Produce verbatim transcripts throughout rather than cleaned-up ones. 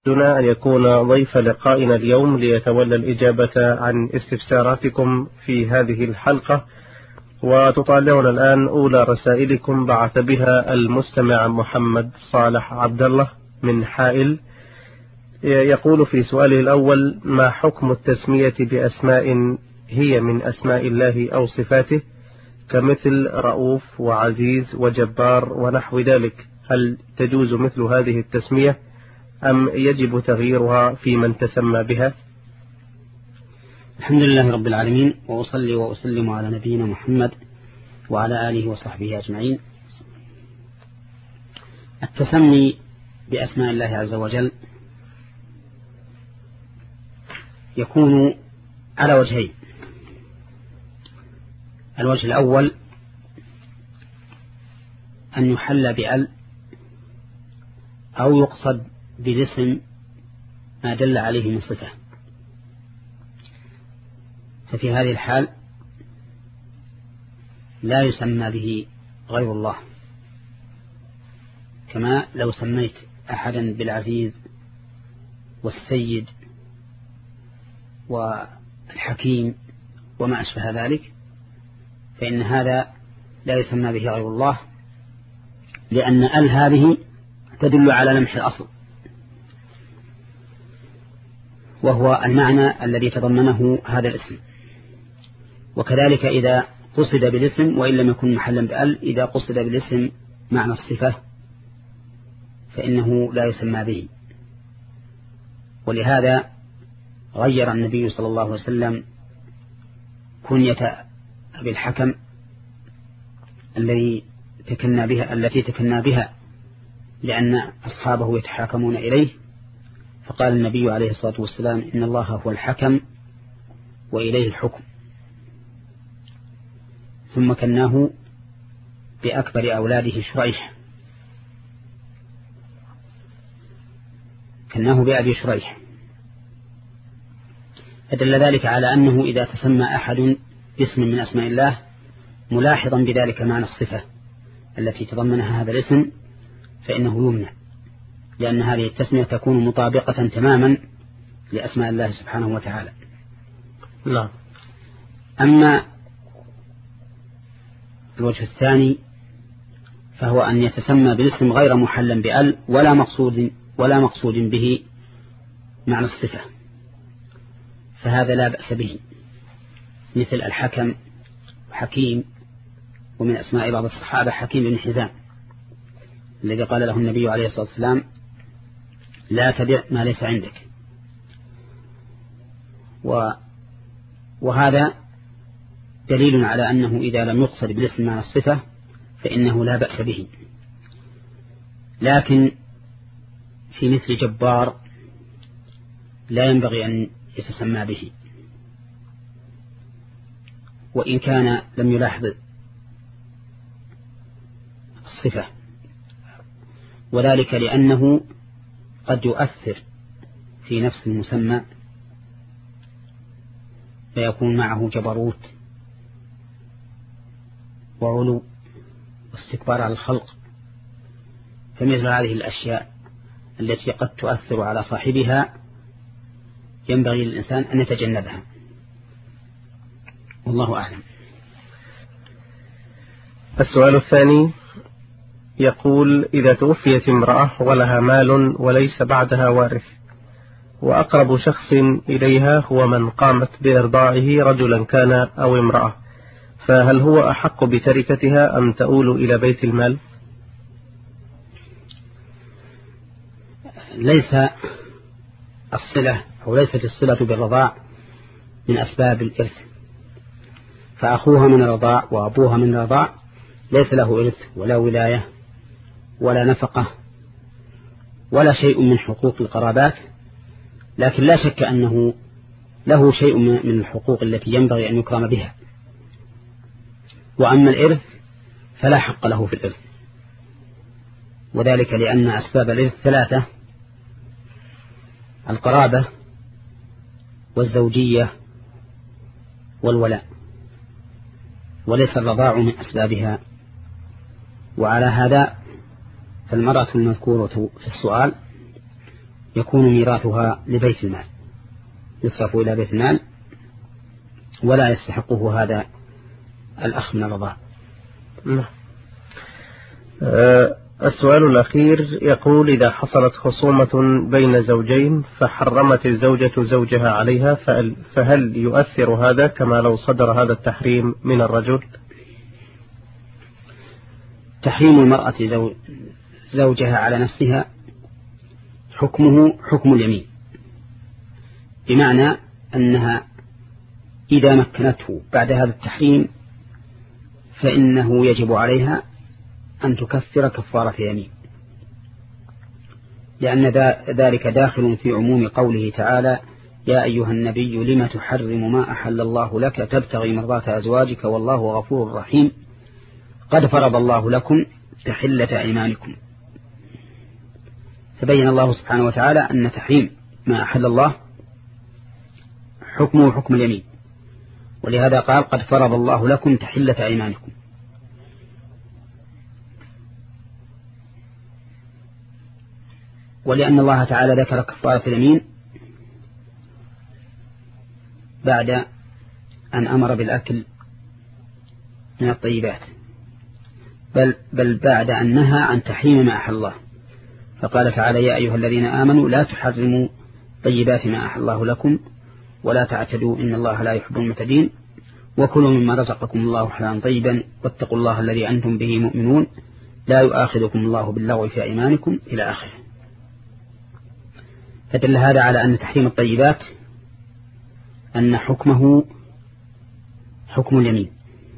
دنا أن يكون ضيف لقائنا اليوم ليتولى الإجابة عن استفساراتكم في هذه الحلقة. وتطالعنا الآن أولى رسائلكم بعث بها المستمع محمد صالح عبد الله من حائل، يقول في سؤاله الأول: ما حكم التسمية بأسماء هي من أسماء الله أو صفاته كمثل رؤوف وعزيز وجبار ونحو ذلك؟ هل تجوز مثل هذه التسمية أم يجب تغييرها في من تسمى بها؟ الحمد لله رب العالمين، وأصلي وأسلم على نبينا محمد وعلى آله وصحبه أجمعين. التسمي بأسماء الله عز وجل يكون على وجهين: الوجه الأول أن يحل بأل أو يقصد بالاسم ما دل عليه من صفة، ففي هذه الحال لا يسمى به غير الله، كما لو سميت أحدا بالعزيز والسيد والحكيم وما أشبه ذلك، فإن هذا لا يسمى به غير الله، لأن ال هذه تدل على لمح الأصل، وهو المعنى الذي تضمنه هذا الاسم. وكذلك إذا قصد بالاسم وإن لم يكن محلا بأل، إذا قصد بالاسم معنى الصفة فإنه لا يسمى به. ولهذا غير النبي صلى الله عليه وسلم كنية أبي الحكم الذي تكنى بها التي تكنى بها لأن أصحابه يتحاكمون إليه، فقال النبي عليه الصلاة والسلام: إن الله هو الحكم وإليه الحكم. ثم كناه بأكبر أولاده شريح، كناه بأبي شريح، فدل ذلك على أنه إذا تسمى أحد باسم من أسماء الله ملاحظا بذلك معنى الصفة التي تضمنها هذا الاسم فإنه يمنع، لأن هذه التسمية تكون مطابقة تماما لأسماء الله سبحانه وتعالى. لا. أما الوجه الثاني فهو أن يتسمى بالاسم غير محلا بأل ولا مقصود ولا مقصود به معنى الصفة، فهذا لا بأس به، مثل الحكم وحكيم، ومن أسماء بعض الصحابة حكيم بن حزام الذي قال له النبي عليه الصلاة والسلام: لا تبع ما ليس عندك. وهذا دليل على أنه إذا لم يقصد بالاسم معنى الصفة فإنه لا بأس به. لكن في مثل جبار لا ينبغي أن يتسمى به، وإن كان لم يلاحظ الصفة، وذلك لأنه قد يؤثر في نفس المسمى فيكون معه جبروت وعلو واستكبار على الخلق، فمثل هذه الأشياء التي قد تؤثر على صاحبها ينبغي للإنسان أن يتجنبها، والله أعلم. السؤال الثاني يقول: إذا توفيت امرأة ولها مال وليس بعدها وارث، وأقرب شخص إليها هو من قامت بإرضاعه رجلا كان أو امرأة، فهل هو أحق بتركتها أم تؤول إلى بيت المال؟ ليس الصلة أو ليست الصلة بالرضاع من أسباب الإرث، فأخوها من الرضاع وأبوها من الرضاع ليس له إرث ولا ولاية ولا نفقة ولا شيء من حقوق القرابات، لكن لا شك أنه له شيء من الحقوق التي ينبغي أن يكرم بها. وأما الإرث فلا حق له في الإرث، وذلك لأن أسباب الإرث ثلاثة: القرابة والزوجية والولاء، وليس الرضاع من أسبابها. وعلى هذا فالمرأة المذكورة في السؤال يكون ميراثها لبيت المال، يصرف إلى بيت المال ولا يستحقه هذا الأخ من الرضاع. أه السؤال الأخير يقول: إذا حصلت خصومة بين زوجين فحرمت الزوجة زوجها عليها، فهل يؤثر هذا كما لو صدر هذا التحريم من الرجل؟ تحريم المرأة زوجها على نفسها حكمه حكم اليمين، بمعنى أنها إذا مكنته بعد هذا التحريم فإنه يجب عليها أن تكفر كفارة يمين، لأن ذلك داخل في عموم قوله تعالى: يا أيها النبي لم تحرم ما أحل الله لك تبتغي مرضات أزواجك والله غفور رحيم قد فرض الله لكم تحلة أيمانكم. فبين الله سبحانه وتعالى أن تحريم ما أحل الله حكمه حكم اليمين، ولهذا قال: قد فرض الله لكم تحلة أيمانكم. ولأن الله تعالى ذكر كفارة اليمين بعد أن أمر بالأكل من الطيبات، بل, بل بعد أن نهى عن تحريم ما أحل الله، فقال تعالى: يا أيها الذين آمنوا لا تحرموا طيبات ما أحل الله لكم ولا تعتدوا إن الله لا يحب المعتدين وكلوا مما رزقكم الله حلالا طيبا واتقوا الله الذي أنتم به مؤمنون لا يؤاخذكم الله باللغو في أيمانكم إلى آخره. فدل هذا على أن تحريم الطيبات أن حكمه حكم اليمين،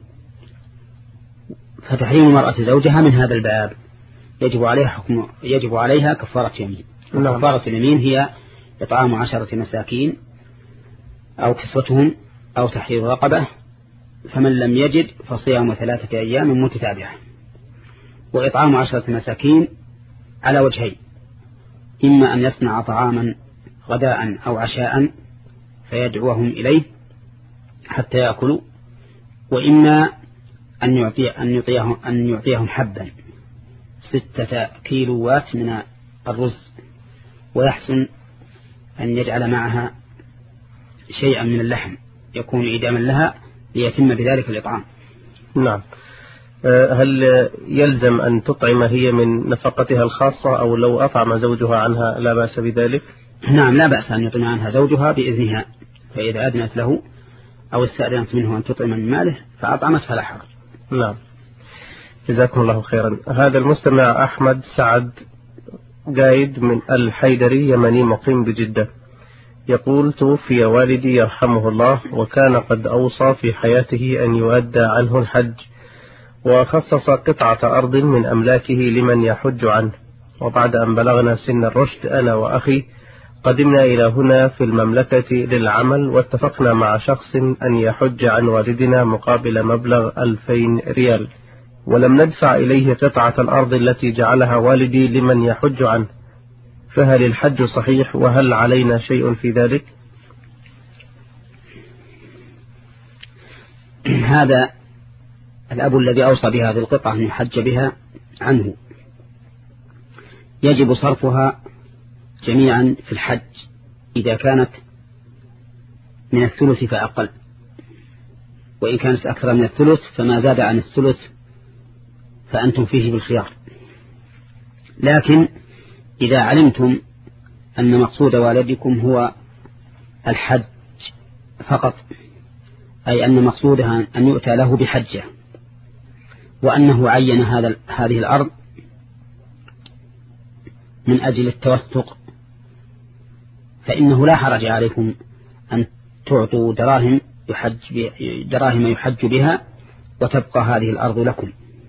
فتحريم المرأة زوجها من هذا الباب يجب عليها حكم يجب عليها كفارة يمين. كفارة اليمين هي إطعام عشرة مساكين أو كسوتهم أو تحرير رقبة، فمن لم يجد فصيام ثلاثة أيام متتابعة. وإطعام عشرة مساكين على وجهين: إما أن يصنع طعاما غداء أو عشاء فيدعوهم إليه حتى يأكلوا، وإما أن يعطي أن يعطيهم أن يعطيهم حبا ستة كيلوات من الرز، ويحسن أن يجعل معها شيئا من اللحم يكون إداما لها ليتم بذلك الإطعام. نعم. هل يلزم أن تطعم هي من نفقتها الخاصة، أو لو أطعم زوجها عنها لا بأس بذلك؟ نعم، لا بأس أن يطعم عنها زوجها بإذنها، فإذا أذنت له أو استأذنت منه أن تطعم من ماله فأطعمت فلا حرج. نعم، جزاكم الله خيرا. هذا المستمع أحمد سعد قايد من الحيدري يمني مقيم بجدة يقول: توفي والدي يرحمه الله، وكان قد أوصى في حياته أن يؤدى عنه الحج، وخصص قطعة أرض من أملاكه لمن يحج عنه. وبعد أن بلغنا سن الرشد أنا وأخي قدمنا إلى هنا في المملكة للعمل، واتفقنا مع شخص أن يحج عن والدنا مقابل مبلغ ألفين ريال، ولم ندفع إليه قطعة الأرض التي جعلها والدي لمن يحج عنه، فهل الحج صحيح وهل علينا شيء في ذلك؟ هذا الأب الذي أوصى بهذه القطعة أن يحج بها عنه يجب صرفها جميعا في الحج إذا كانت من الثلث فأقل، وإن كانت أكثر من الثلث فما زاد عن الثلث فأنتم فيه بالخيار. لكن إذا علمتم أن مقصود والدكم هو الحج فقط، أي أن مقصودها أن يؤتى له بحجة، وأنه عين هذا هذه الأرض من أجل التوثق، فإنه لا حرج عليكم أن تعطوا دراهم يحج دراهم يحج بها وتبقى هذه الأرض لكم.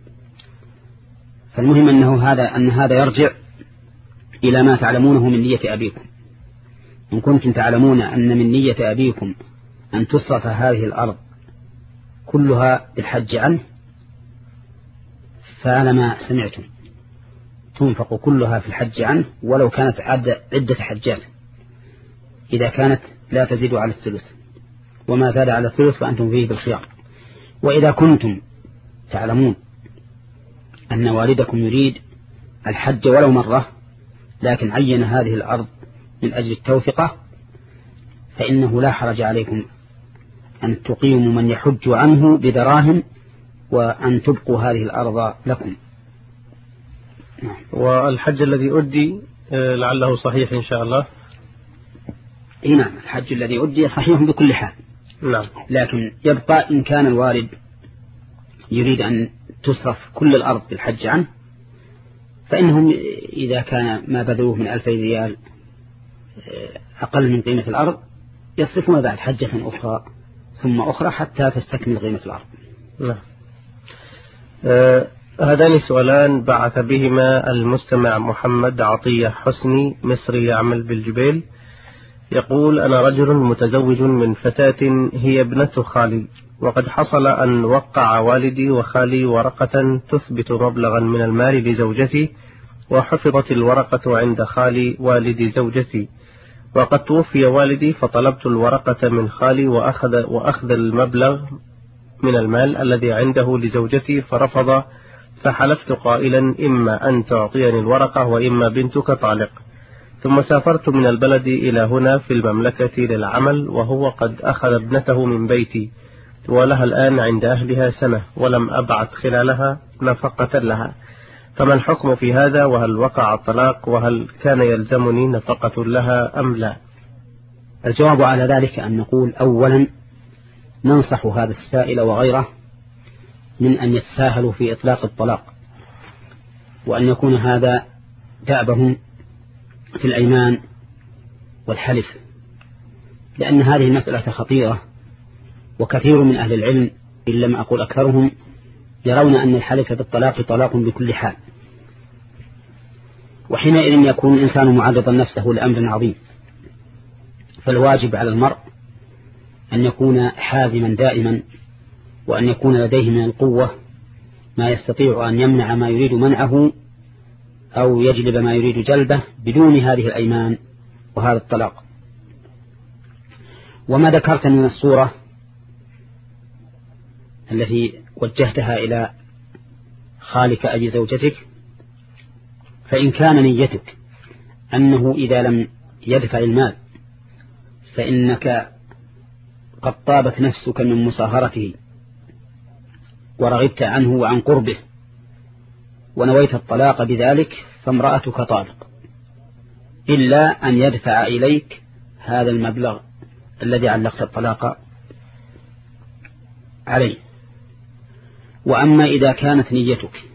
فالمهم أنه هذا أن هذا يرجع إلى ما تعلمونه من نية أبيكم. إن كنتم تعلمون أن من نية أبيكم أن تصرف هذه الأرض كلها بالحج عنه فعلما سمعتم تنفق كلها في الحج عنه، ولو كانت عدة حجات إذا كانت لا تزيد على الثلث، وما زاد على الثلث فأنتم فيه بالخيار. وإذا كنتم تعلمون أن والدكم يريد الحج ولو مرة، لكن عين هذه الأرض من أجل التوثقة فإنه لا حرج عليكم أن تقيموا من يحج عنه بدراهم وأن تبقوا هذه الأرض لكم. والحج الذي أدي لعله صحيح إن شاء الله. إيه نعم، الحج الذي أدي صحيح بكل حال. نعم. لكن يبقى إن كان الوالد يريد أن تصرف كل الأرض بالحج عنه فإنهم إذا كان ما بذلوه من ألفي ريال أقل من قيمة الأرض يصرفون بعد حجة أخرى ثم أخرى حتى تستكمل قيمة الأرض. نعم. آه هذان سؤالان بعث بهما المستمع محمد عطية حسني مصري يعمل بالجبيل. يقول: أنا رجل متزوج من فتاة هي ابنة خالي، وقد حصل أن وقع والدي وخالي ورقة تثبت مبلغا من المال لزوجتي، وحفظت الورقة عند خالي والد زوجتي، وقد توفي والدي فطلبت الورقة من خالي وأخذ, وأخذ المبلغ من المال الذي عنده لزوجتي فرفض، فحلفت قائلا: إما أن تعطيني الورقة وإما بنتك طالق. ثم سافرت من البلد إلى هنا في المملكة للعمل، وهو قد أخذ ابنته من بيتي ولها الآن عند أهلها سنة، ولم أبعث خلالها نفقة لها، فما الحكم في هذا؟ وهل وقع الطلاق؟ وهل كان يلزمني نفقة لها أم لا؟ الجواب على ذلك أن نقول: أولا ننصح هذا السائل وغيره من أن يتساهلوا في إطلاق الطلاق، وأن يكون هذا دأبهم في الأيمان والحلف، لأن هذه المسألة خطيرة، وكثير من أهل العلم إن لم أقول أكثرهم يرون أن الحلف بالطلاق طلاق بكل حال، وحينئذ يكون الإنسان معرضا نفسه لأمر عظيم. فالواجب على المرء أن يكون حازما دائما، وأن يكون لديه من القوة ما يستطيع أن يمنع ما يريد منعه أو يجلب ما يريد جلبه بدون هذه الأيمان وهذا الطلاق. وما ذكرت من الصورة التي وجهتها إلى خالك أبي زوجتك، فإن كان نيتك أنه إذا لم يدفع المال فإنك قد طابت نفسك من مصاهرته ورغبت عنه وعن قربه ونويت الطلاق بذلك، فامرأتك طالق، إلا أن يدفع إليك هذا المبلغ الذي علقت الطلاق عليه. وأما إذا كانت نيتك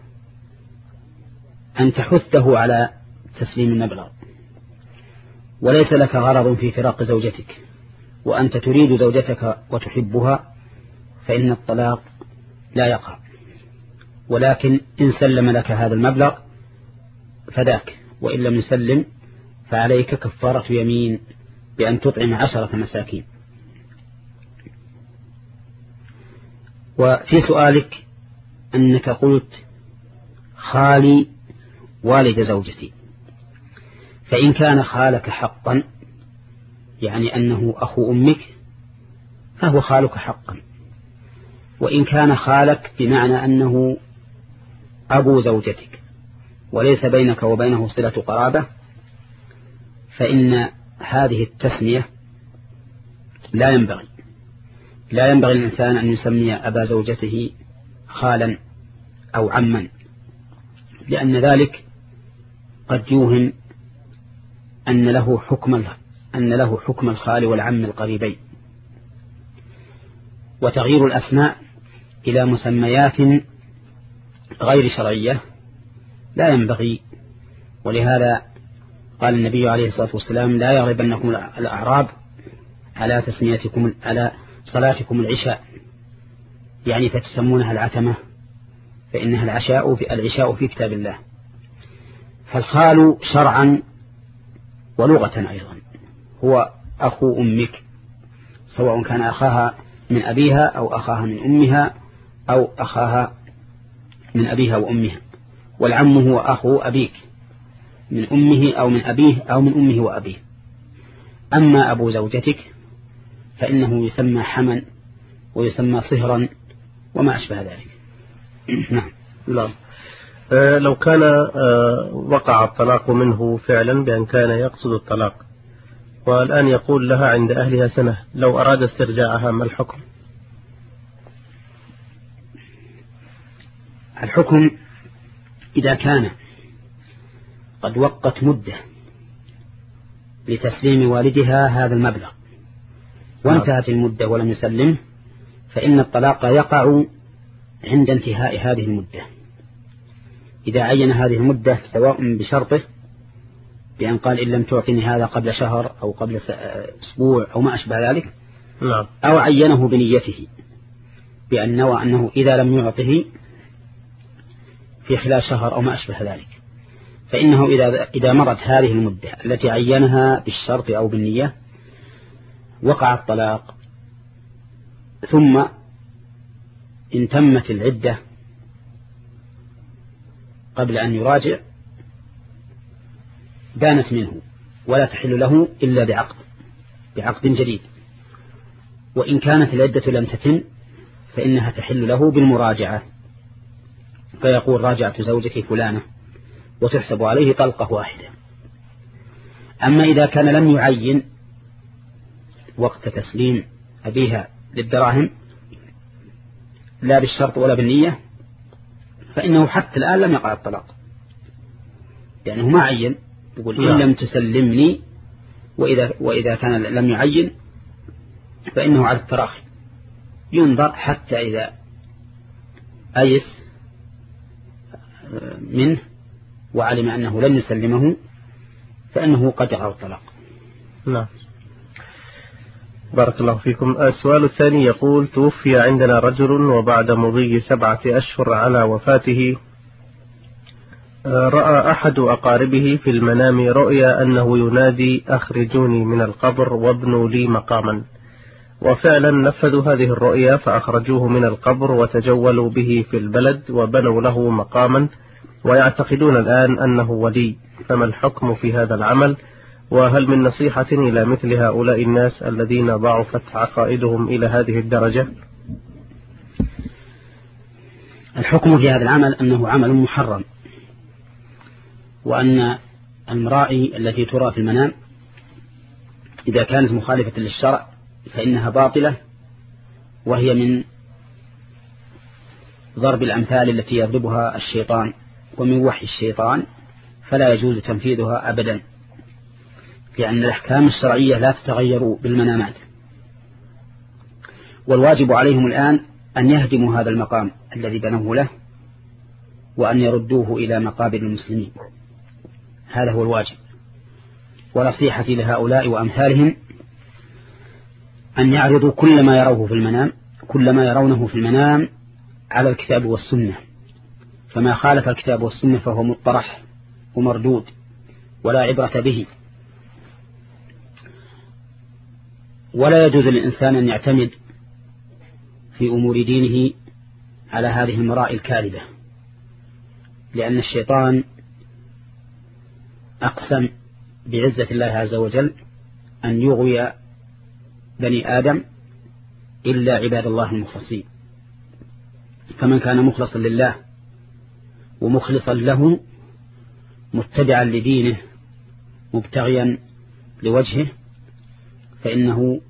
أن تحثه على تسليم المبلغ وليس لك غرض في فراق زوجتك وأنت تريد زوجتك وتحبها، فإن الطلاق لا يقع، ولكن إن سلم لك هذا المبلغ فذاك، وإن لم يسلم فعليك كفارة يمين بأن تطعم عشرة مساكين. وفي سؤالك أنك قلت خالي والد زوجتي، فإن كان خالك حقا يعني أنه أخو أمك فهو خالك حقا، وإن كان خالك بمعنى أنه أبو زوجتك وليس بينك وبينه صلة قرابة، فإن هذه التسمية لا ينبغي لا ينبغي الإنسان أن يسمي أبا زوجته خالا أو عما، لأن ذلك قد يوهم أن له حكم أن له حكم الخال والعم القريبين. وتغيير الأسماء إلى مسميات غير شرعية لا ينبغي، ولهذا قال النبي عليه الصلاة والسلام: لا يغلبنكم الأعراب على تسميتكم على صلاتكم العشاء، يعني فتسمونها العتمة، فإنها العشاء في العشاء في كتاب الله. فالخال شرعا ولغة أيضا هو أخو أمك، سواء كان أخاها من أبيها أو أخاها من أمها أو أخاها من أبيها وأمها. والعم هو أخو أبيك من أمه أو من أبيه أو من أمه وأبيه. أما أبو زوجتك فإنه يسمى حما ويسمى صهرا وما أشبه ذلك. نعم. نعم. آه لو كان آه وقع الطلاق منه فعلا بأن كان يقصد الطلاق، والآن يقول لها عند أهلها سنة، لو أراد استرجاعها ما الحكم؟ الحكم إذا كان قد وقت مدة لتسليم والدها هذا المبلغ وانتهت المدة ولم يسلم، فإن الطلاق يقع عند انتهاء هذه المدة. إذا عين هذه المدة سواء بشرطه بأن قال إن لم تعطني هذا قبل شهر أو قبل أسبوع أو ما أشبه ذلك، أو عينه بنيته بأن نوى أنه إذا لم يعطه في خلال شهر أو ما أشبه ذلك، فإنه إذا إذا مرت هذه المدة التي عينها بالشرط أو بالنية وقع الطلاق، ثم إن تمت العدة قبل أن يراجع بانت منه ولا تحل له إلا بعقد بعقد جديد. وإن كانت العدة لم تتم فإنها تحل له بالمراجعة، فيقول راجعت زوجتي فلانة وتحسب عليه طلقة واحدة. أما إذا كان لم يعين وقت تسليم أبيها للدراهم لا بالشرط ولا بالنية، فإنه حتى الآن لم يقع الطلاق، لأنه ما عين، يقول إن لم تسلمني، وإذا, وإذا كان لم يعين فإنه على التراخي ينظر حتى إذا أيس منه وعلم أنه لن يسلمه فإنه قد يقع الطلاق. نعم. بارك الله فيكم. السؤال الثاني يقول: توفي عندنا رجل وبعد مضي سبعة أشهر على وفاته رأى أحد أقاربه في المنام رؤيا أنه ينادي: أخرجوني من القبر وابنوا لي مقاما، وفعلا نفذوا هذه الرؤيا فأخرجوه من القبر وتجولوا به في البلد وبنوا له مقاما، ويعتقدون الآن أنه ولي، فما الحكم في هذا العمل؟ وهل من نصيحة إلى مثل هؤلاء الناس الذين ضعفت عقائدهم إلى هذه الدرجة؟ الحكم في هذا العمل أنه عمل محرم، وأن المرائي التي ترى في المنام إذا كانت مخالفة للشرع فإنها باطلة، وهي من ضرب الأمثال التي يضربها الشيطان ومن وحي الشيطان، فلا يجوز تنفيذها أبدا، لأن الأحكام الشرعية لا تتغير بالمنامات. والواجب عليهم الآن أن يهدموا هذا المقام الذي بنوه له وأن يردوه إلى مقابر المسلمين، هذا هو الواجب. ونصيحتي لهؤلاء وأمثالهم أن يعرضوا كل ما يروه في المنام كل ما يرونه في المنام على الكتاب والسنة، فما خالف الكتاب والسنة فهو مطرح ومردود ولا عبرة به. ولا يجوز للإنسان أن يعتمد في أمور دينه على هذه المرائي الكاذبة، لأن الشيطان أقسم بعزة الله عز وجل أن يغوي بني آدم إلا عباد الله المخلصين، فمن كان مخلصا لله ومخلصا له متبعا لدينه مبتغيا لوجهه فإنه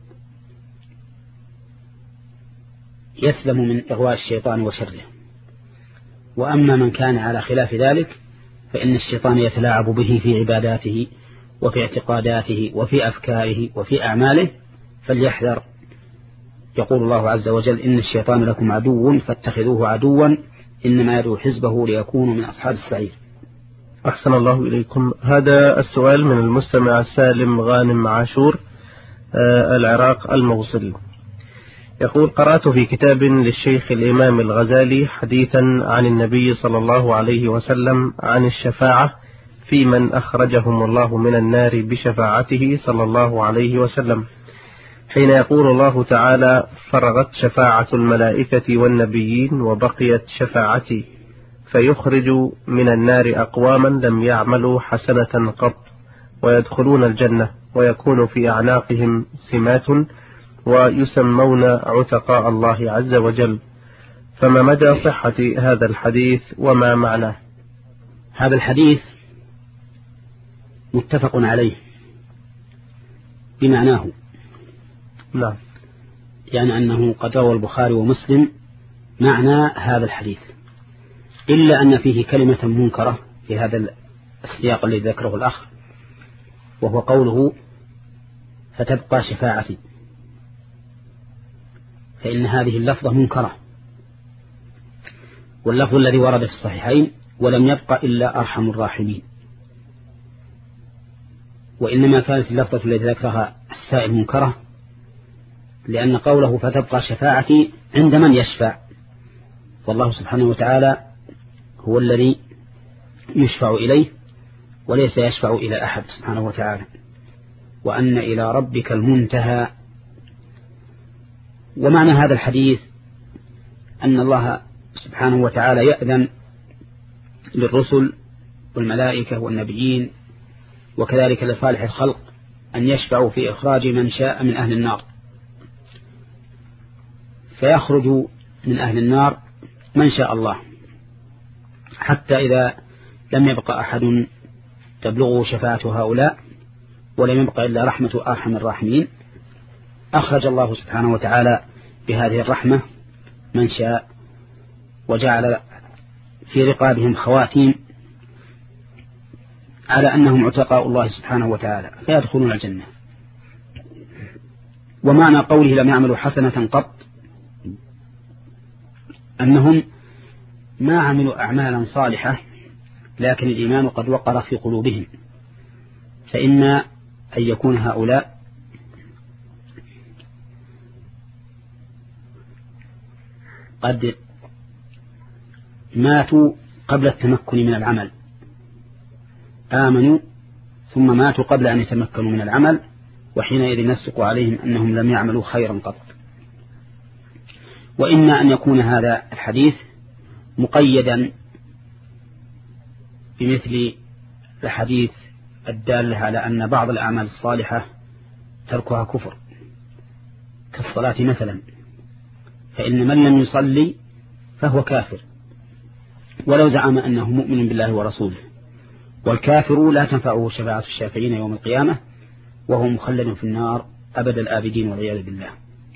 يسلم من إغواء الشيطان وشره. وأما من كان على خلاف ذلك فإن الشيطان يتلاعب به في عباداته وفي اعتقاداته وفي أفكاره وفي أعماله، فليحذر. يقول الله عز وجل: إن الشيطان لكم عدو فاتخذوه عدوا إنما يدعو حزبه ليكونوا من أصحاب السعير. أحسن الله إليكم. هذا السؤال من المستمع سالم غانم عاشور آه العراق الموصلي، يقول: قرأت في كتاب للشيخ الإمام الغزالي حديثا عن النبي صلى الله عليه وسلم عن الشفاعة في من أخرجهم الله من النار بشفاعته صلى الله عليه وسلم، حين يقول الله تعالى: فرغت شفاعة الملائكة والنبيين وبقيت شفاعتي، فيخرج من النار أقواما لم يعملوا حسنة قط ويدخلون الجنة ويكون في أعناقهم سمات ويسمون عتقاء الله عز وجل، فما مدى صحة هذا الحديث وما معناه؟ هذا الحديث متفق عليه، بمعناه. نعم. يعني أنه قد روى البخاري ومسلم معنى هذا الحديث، إلا أن فيه كلمة منكرة في هذا السياق الذي ذكره الأخ، وهو قوله فتبقى شفاعتي، فإن هذه اللفظة منكرة، واللفظ الذي ورد في الصحيحين ولم يبقى إلا أرحم الراحمين، وإنما كانت اللفظة التي ذكرها السائل منكرة، لأن قوله فتبقى شفاعتي عند من يشفع، والله سبحانه وتعالى هو الذي يشفع إليه وليس يشفع إلى أحد سبحانه وتعالى، وأن إلى ربك المنتهى. ومعنى هذا الحديث أن الله سبحانه وتعالى يأذن للرسل والملائكة والنبيين وكذلك لصالح الخلق أن يشفعوا في إخراج من شاء من أهل النار، فيخرج من أهل النار من شاء الله، حتى إذا لم يبقى أحد تبلغه شفاعة هؤلاء ولم يبقى إلا رحمة أرحم الراحمين، أخرج الله سبحانه وتعالى بهذه الرحمة من شاء، وجعل في رقابهم خواتيم على أنهم عتقاء الله سبحانه وتعالى فيدخلون الجنة. ومعنى قوله لم يعملوا حسنة قط أنهم ما عملوا أعمالا صالحة، لكن الإيمان قد وقر في قلوبهم، فإن أن يكون هؤلاء قد ماتوا قبل التمكن من العمل، آمنوا ثم ماتوا قبل أن يتمكنوا من العمل، وحينئذ نصدق عليهم أنهم لم يعملوا خيرا قط. وإما أن يكون هذا الحديث مقيدا بمثل الحديث الدالة على أن بعض الأعمال الصالحة تركها كفر كالصلاة مثلا، فإن من لم يصلي فهو كافر ولو زعم أنه مؤمن بالله ورسوله، والكافر لا تنفعه شفاعة الشافعين يوم القيامة وهو مخلد في النار أبد الآبدين والعياذ بالله.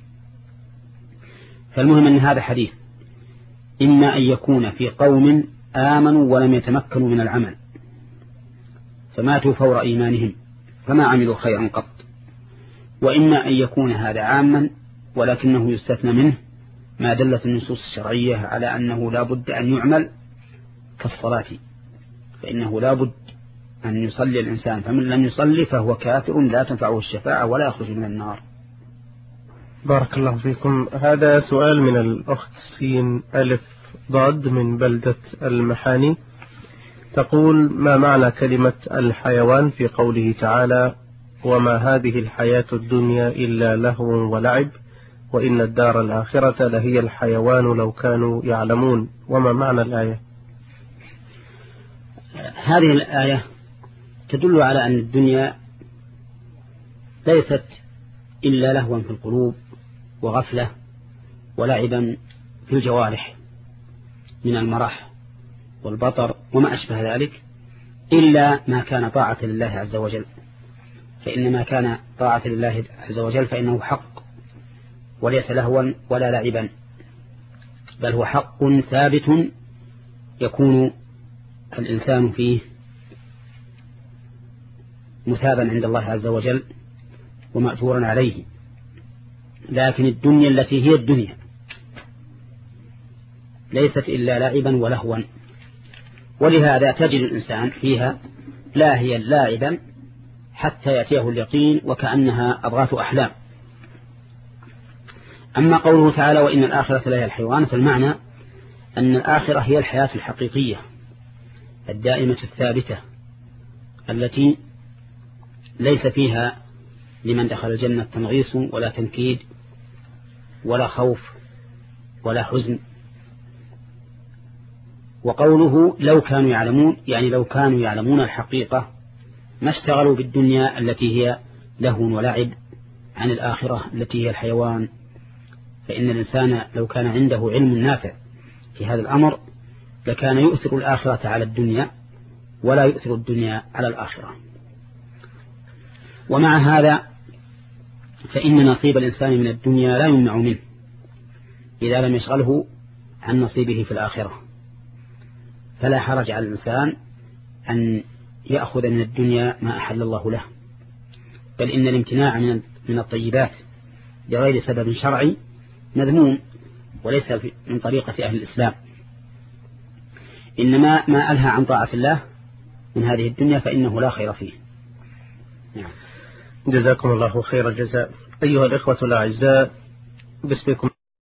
فالمهم أن هذا حديث إما أن يكون في قوم آمنوا ولم يتمكنوا من العمل فماتوا فور إيمانهم فما عملوا خيرا قط، وإما أن يكون هذا عاما ولكنه يستثنى منه ما دلت النصوص الشرعية على أنه لا بد أن يعمل كالصلاة، فإنه لا بد أن يصلي الإنسان، فمن لم يصلي فهو كافر لا تنفعه الشفاعة ولا يخرج من النار. بارك الله فيكم. هذا سؤال من الأخت سين ألف ضاد من بلدة المحاني، تقول: ما معنى كلمة الحيوان في قوله تعالى: وما هذه الحياة الدنيا إلا لهو ولعب وإن الدار الآخرة لهي الحيوان لو كانوا يعلمون؟ وما معنى الآية؟ هذه الآية تدل على أن الدنيا ليست إلا لهوا في القلوب وغفلة ولعبا في الجوارح من المرح والبطر وما أشبه ذلك، إلا ما كان طاعة لله عز وجل، فإن ما كان طاعة لله عز وجل فإنه حق وليس لهوا ولا لعبا، بل هو حق ثابت يكون الإنسان فيه مثابا عند الله عز وجل ومأجورا عليه. لكن الدنيا التي هي الدنيا ليست إلا لعبا ولهوا، ولهذا تجد الإنسان فيها لاهيا لاعبا حتى يأتيه اليقين وكأنها أضغاث أحلام. أما قوله تعالى وإن الآخرة لهي الحيوان، فالمعنى أن الآخرة هي الحياة الحقيقية الدائمة الثابتة التي ليس فيها لمن دخل الجنة تنغيص ولا تنكيد ولا خوف ولا حزن. وقوله لو كانوا يعلمون، يعني لو كانوا يعلمون الحقيقة ما اشتغلوا بالدنيا التي هي لهو ولعب عن الآخرة التي هي الحيوان. فإن الإنسان لو كان عنده علم نافع في هذا الأمر لكان يؤثر الآخرة على الدنيا ولا يؤثر الدنيا على الآخرة. ومع هذا فإن نصيب الإنسان من الدنيا لا يمنع منه إذا لم يشغله عن نصيبه في الآخرة. فلا حرج على الإنسان أن يأخذ من الدنيا ما أحل الله له، بل إن الامتناع من الطيبات لغير سبب شرعي مذموم وليس من طريقة أهل الإسلام. إنما ما ألهى عن طاعة الله من هذه الدنيا فإنه لا خير فيه. نعم. جزاكم الله خير الجزاء. أيها الإخوة الأعزاء، باسمكم